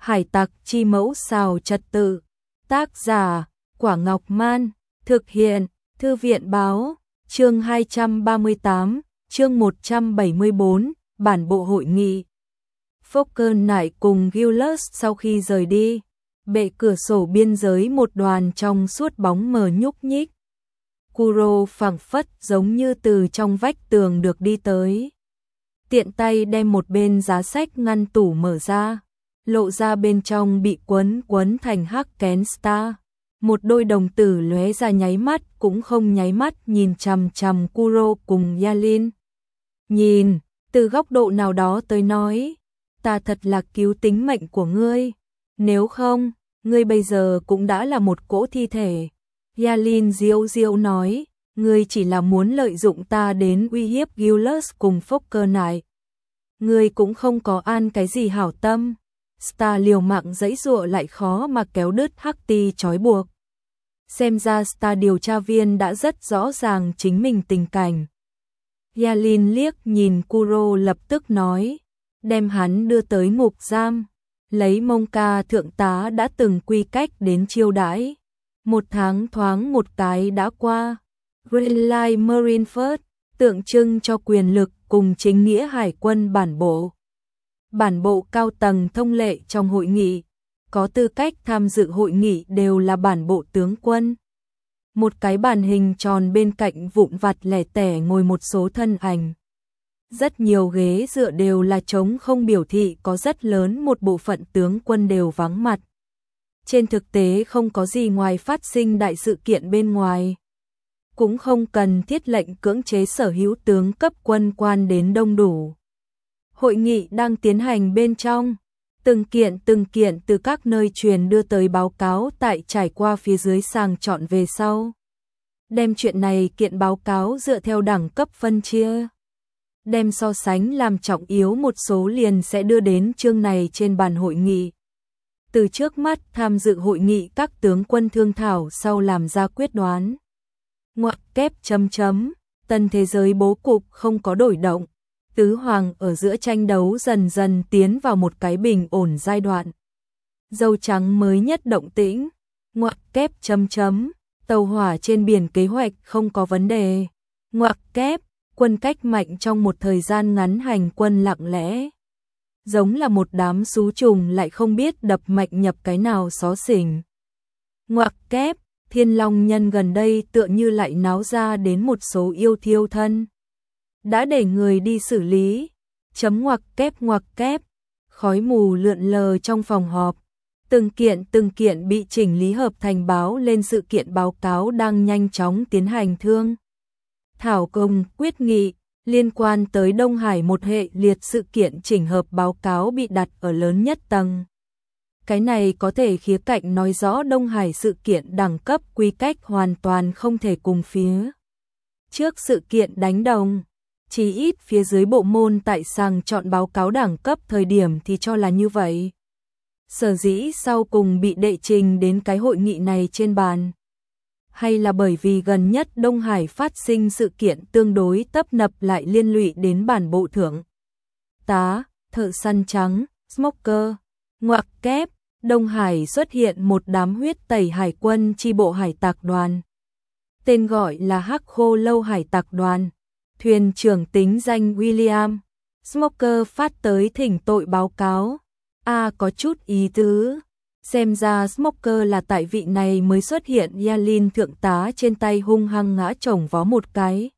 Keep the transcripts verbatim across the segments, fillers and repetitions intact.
Hải tặc chi mẫu xào trật tự. Tác giả, Quả Ngọc Man. Thực hiện, Thư viện báo. Chương hai trăm ba mươi tám, chương một trăm bảy mươi bốn, bản bộ hội nghị. Falcon Knight cùng Gilus sau khi rời đi, bệ cửa sổ biên giới một đoàn trong suốt bóng mờ nhúc nhích. Kuro phảng phất giống như từ trong vách tường được đi tới. Tiện tay đem một bên giá sách ngăn tủ mở ra, lộ ra bên trong bị quấn quấn thành hắc kén star. Một đôi đồng tử lóe ra nháy mắt cũng không nháy mắt nhìn chằm chằm Kuro cùng Yalin. Nhìn, từ góc độ nào đó tới nói, ta thật là cứu tính mệnh của ngươi. Nếu không, ngươi bây giờ cũng đã là một cỗ thi thể. Yalin diêu diêu nói, ngươi chỉ là muốn lợi dụng ta đến uy hiếp Gilus cùng Falcon Knight. Ngươi cũng không có an cái gì hảo tâm. Star liều mạng giãy giụa lại khó mà kéo đứt hắc ti trói buộc. Xem ra Star điều tra viên đã rất rõ ràng chính mình tình cảnh. Yalin liếc nhìn Kuro lập tức nói, đem hắn đưa tới ngục giam, lấy Monka thượng tá đã từng quy cách đến chiêu đãi. Một tháng thoáng một cái đã qua. Green Line Marineford, tượng trưng cho quyền lực cùng chính nghĩa hải quân bản bộ. Bản bộ cao tầng thông lệ trong hội nghị, có tư cách tham dự hội nghị đều là bản bộ tướng quân. Một cái bàn hình tròn bên cạnh vụn vặt lẻ tẻ ngồi một số thân ảnh. Rất nhiều ghế dựa đều là trống không, biểu thị có rất lớn một bộ phận tướng quân đều vắng mặt. Trên thực tế không có gì ngoài phát sinh đại sự kiện bên ngoài. Cũng không cần thiết lệnh cưỡng chế sở hữu tướng cấp quân quan đến đông đủ. Hội nghị đang tiến hành bên trong. Từng kiện từng kiện từ các nơi truyền đưa tới báo cáo tại trải qua phía dưới sàng chọn về sau. Đem chuyện này kiện báo cáo dựa theo đẳng cấp phân chia. Đem so sánh làm trọng yếu một số liền sẽ đưa đến chương này trên bàn hội nghị. Từ trước mắt tham dự hội nghị các tướng quân thương thảo sau làm ra quyết đoán. Ngoặc kép chấm chấm, tân thế giới bố cục không có đổi động. Tứ hoàng ở giữa tranh đấu dần dần tiến vào một cái bình ổn giai đoạn. Dâu trắng mới nhất động tĩnh. Ngoặc kép chấm chấm, tàu hỏa trên biển kế hoạch không có vấn đề. Ngoặc kép, quân cách mạnh trong một thời gian ngắn hành quân lặng lẽ. Giống là một đám xú trùng lại không biết đập mạch nhập cái nào xó xỉnh. Ngoặc kép, Thiên Long nhân gần đây tựa như lại náo ra đến một số yêu thiêu thân. Đã để người đi xử lý. Chấm ngoặc kép ngoặc kép. Khói mù lượn lờ trong phòng họp. Từng kiện từng kiện bị chỉnh lý hợp thành báo lên sự kiện báo cáo đang nhanh chóng tiến hành thương. Thảo công quyết nghị liên quan tới Đông Hải một hệ liệt sự kiện chỉnh hợp báo cáo bị đặt ở lớn nhất tầng. Cái này có thể khía cạnh nói rõ Đông Hải sự kiện đẳng cấp quy cách hoàn toàn không thể cùng phía trước sự kiện đánh đồng. Chỉ ít phía dưới bộ môn tại sàng chọn báo cáo đẳng cấp thời điểm thì cho là như vậy. Sở dĩ sau cùng bị đệ trình đến cái hội nghị này trên bàn. Hay là bởi vì gần nhất Đông Hải phát sinh sự kiện tương đối tấp nập lại liên lụy đến bản bộ thượng tá, thợ săn trắng, smoker. Ngoặc kép, Đông Hải xuất hiện một đám huyết tẩy hải quân chi bộ hải tặc đoàn. Tên gọi là Hắc Khô Lâu Hải tặc đoàn. Thuyền trưởng tính danh William. Smoker phát tới thỉnh tội báo cáo. A à, có chút ý tứ. Xem ra Smoker là tại vị này mới xuất hiện. Yalin thượng tá trên tay hung hăng ngã chồng vó một cái.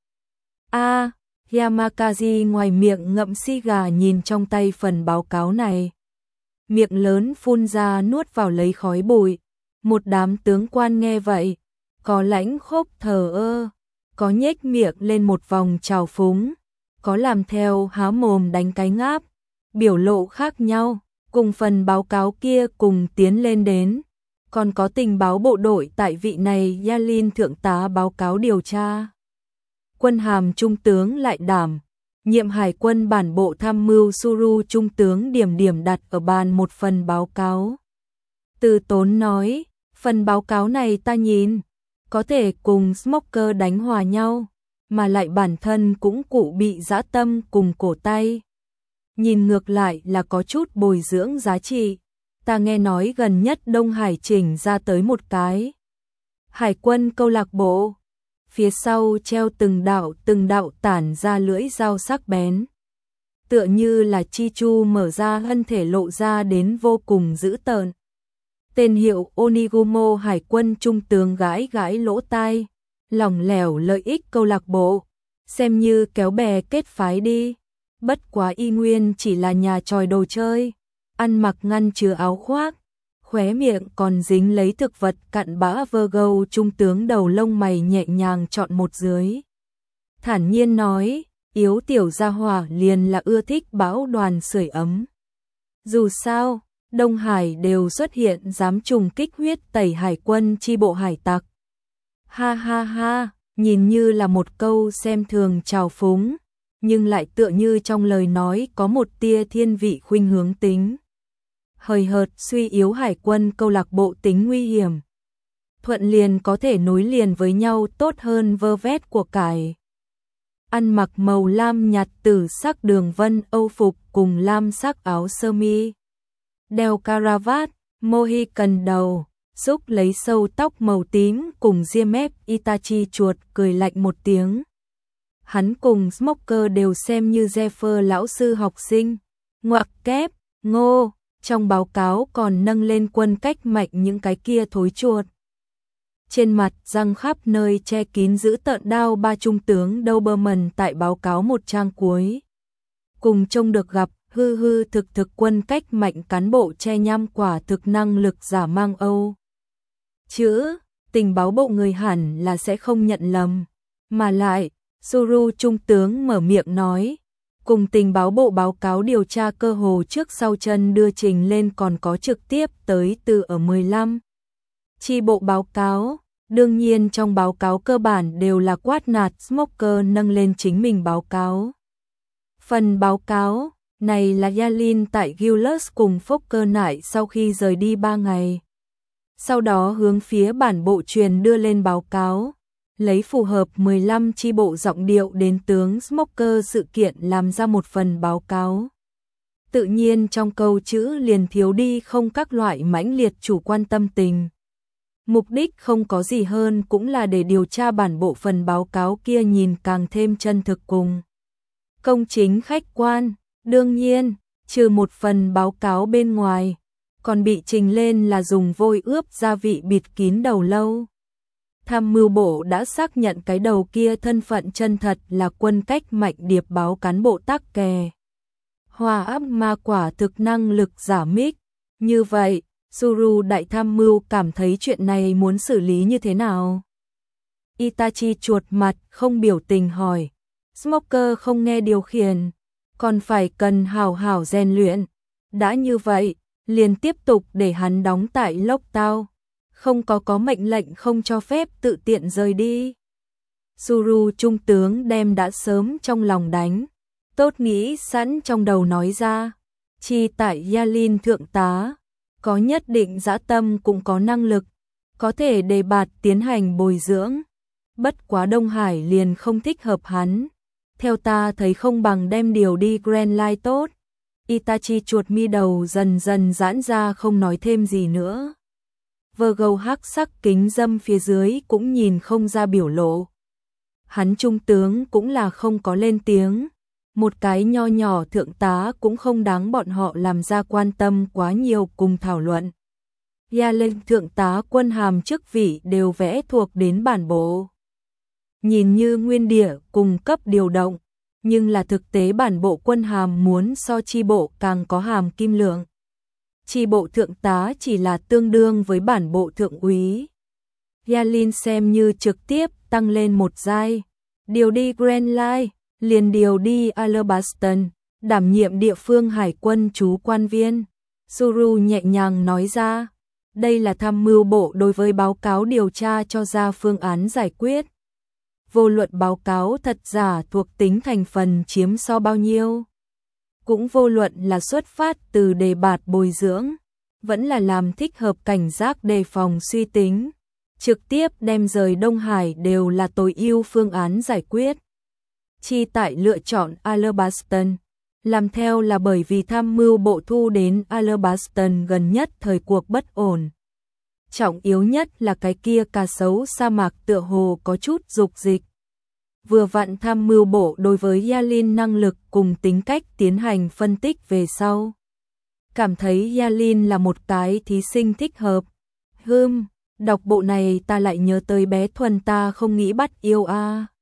A à, Yamakazi ngoài miệng ngậm xì gà nhìn trong tay phần báo cáo này. Miệng lớn phun ra nuốt vào lấy khói bụi. Một đám tướng quan nghe vậy, có lãnh khốc thờ ơ, có nhếch miệng lên một vòng trào phúng, có làm theo há mồm đánh cái ngáp, biểu lộ khác nhau, cùng phần báo cáo kia cùng tiến lên đến. Còn có tình báo bộ đội tại vị này Yalin thượng tá báo cáo điều tra. Quân hàm trung tướng lại đảm, nhiệm hải quân bản bộ tham mưu Suru trung tướng điểm điểm đặt ở bàn một phần báo cáo. Từ Tốn nói, phần báo cáo này ta nhìn, có thể cùng Smoker đánh hòa nhau, mà lại bản thân cũng cụ bị dã tâm cùng cổ tay. Nhìn ngược lại là có chút bồi dưỡng giá trị. ta nghe nói gần nhất Đông Hải chỉnh ra tới một cái hải quân câu lạc bộ, phía sau treo từng đạo từng đạo tản ra lưỡi dao sắc bén. Tựa như là chi chu mở ra thân thể lộ ra đến vô cùng dữ tợn. Tên hiệu Onigumo hải quân trung tướng gãi gãi lỗ tai, lỏng lẻo lợi ích câu lạc bộ, xem như kéo bè kết phái đi. Bất quá y nguyên chỉ là nhà tròi đồ chơi, ăn mặc ngăn chứa áo khoác, khóe miệng còn dính lấy thực vật cặn bã Virgo trung tướng đầu lông mày nhẹ nhàng chọn một dưới. Thản nhiên nói, yếu tiểu gia hỏa liền là ưa thích bão đoàn sưởi ấm. Dù sao, Đông Hải đều xuất hiện dám trùng kích huyết tẩy hải quân chi bộ hải tặc. Ha ha ha, nhìn như là một câu xem thường trào phúng, nhưng lại tựa như trong lời nói có một tia thiên vị khuynh hướng tính. Hời hợt suy yếu hải quân câu lạc bộ tính nguy hiểm. Thuận liền có thể nối liền với nhau tốt hơn vơ vét của cải. Ăn mặc màu lam nhạt tử sắc đường vân âu phục cùng lam sắc áo sơ mi. Đeo caravat, mohican đầu, xúc lấy sâu tóc màu tím cùng ria mép Itachi chuột cười lạnh một tiếng. Hắn cùng Smoker đều xem như Zephyr lão sư học sinh. Ngoặc kép, ngô, trong báo cáo còn nâng lên quân cách mạnh những cái kia thối chuột. Trên mặt răng khắp nơi che kín giữ tợn đao ba trung tướng Doberman tại báo cáo một trang cuối. Cùng trông được gặp hư hư thực thực quân cách mạnh cán bộ che nham quả thực năng lực giả mang Âu. Chữ, tình báo bộ người hẳn là sẽ không nhận lầm. Mà lại, Suru trung tướng mở miệng nói, cùng tình báo bộ báo cáo điều tra cơ hồ trước sau chân đưa trình lên còn có trực tiếp tới từ ở mười lăm. Chi bộ báo cáo, đương nhiên trong báo cáo cơ bản đều là quát nạt Smoker nâng lên chính mình báo cáo. Phần báo cáo này là Yalin tại Gilus cùng Fokker Nại sau khi rời đi ba ngày. Sau đó hướng phía bản bộ truyền đưa lên báo cáo, lấy phù hợp mười lăm chi bộ giọng điệu đến tướng Smoker sự kiện làm ra một phần báo cáo. Tự nhiên trong câu chữ liền thiếu đi không các loại mãnh liệt chủ quan tâm tình. Mục đích không có gì hơn cũng là để điều tra bản bộ phần báo cáo kia nhìn càng thêm chân thực cùng công chính khách quan. Đương nhiên, trừ một phần báo cáo bên ngoài, còn bị trình lên là dùng vôi ướp gia vị bịt kín đầu lâu. Tham mưu bộ đã xác nhận cái đầu kia thân phận chân thật là quân cách mạnh điệp báo cán bộ tắc kè. Hòa áp ma quả thực năng lực giả mích. Như vậy, Suru đại tham mưu cảm thấy chuyện này muốn xử lý như thế nào? Itachi chuột mặt không biểu tình hỏi. Smoker không nghe điều khiển, còn phải cần hào hào rèn luyện. Đã như vậy, liền tiếp tục để hắn đóng tại lốc tao. Không có có mệnh lệnh không cho phép tự tiện rời đi. Suru trung tướng đem đã sớm trong lòng đánh. Tốt nghĩ sẵn trong đầu nói ra. Chi tại Yalin thượng tá, có nhất định dã tâm cũng có năng lực, có thể đề bạt tiến hành bồi dưỡng. Bất quá Đông Hải liền không thích hợp hắn. Theo ta thấy không bằng đem điều đi Grand Line tốt. Itachi chuột mi đầu dần dần giãn ra không nói thêm gì nữa. Virgo hắc sắc kính dâm phía dưới cũng nhìn không ra biểu lộ. Hắn trung tướng cũng là không có lên tiếng. Một cái nho nhỏ thượng tá cũng không đáng bọn họ làm ra quan tâm quá nhiều cùng thảo luận. Ya lên thượng tá quân hàm chức vị đều vẽ thuộc đến bản bộ. Nhìn như nguyên địa cùng cấp điều động, nhưng là thực tế bản bộ quân hàm muốn so chi bộ càng có hàm kim lượng. Chi bộ thượng tá chỉ là tương đương với bản bộ thượng úy. Yalin xem như trực tiếp tăng lên một giai. Điều đi Grand Line, liền điều đi Alabaston, đảm nhiệm địa phương hải quân trú quan viên. Suru nhẹ nhàng nói ra, đây là tham mưu bộ đối với báo cáo điều tra cho ra phương án giải quyết. Vô luận báo cáo thật giả thuộc tính thành phần chiếm so bao nhiêu. Cũng vô luận là xuất phát từ đề bạt bồi dưỡng, vẫn là làm thích hợp cảnh giác đề phòng suy tính. Trực tiếp đem rời Đông Hải đều là tối ưu phương án giải quyết. Chi tại lựa chọn Alabaston, Làm theo là bởi vì tham mưu bộ thu đến Alabaston gần nhất thời cuộc bất ổn. Trọng yếu nhất là cái kia cà sấu sa mạc tựa hồ có chút dục dịch. Vừa vặn tham mưu bộ đối với Yalin năng lực cùng tính cách tiến hành phân tích về sau. Cảm thấy Yalin là một cái thí sinh thích hợp. Hừm, đọc bộ này ta lại nhớ tới bé Thuần ta không nghĩ bắt yêu a.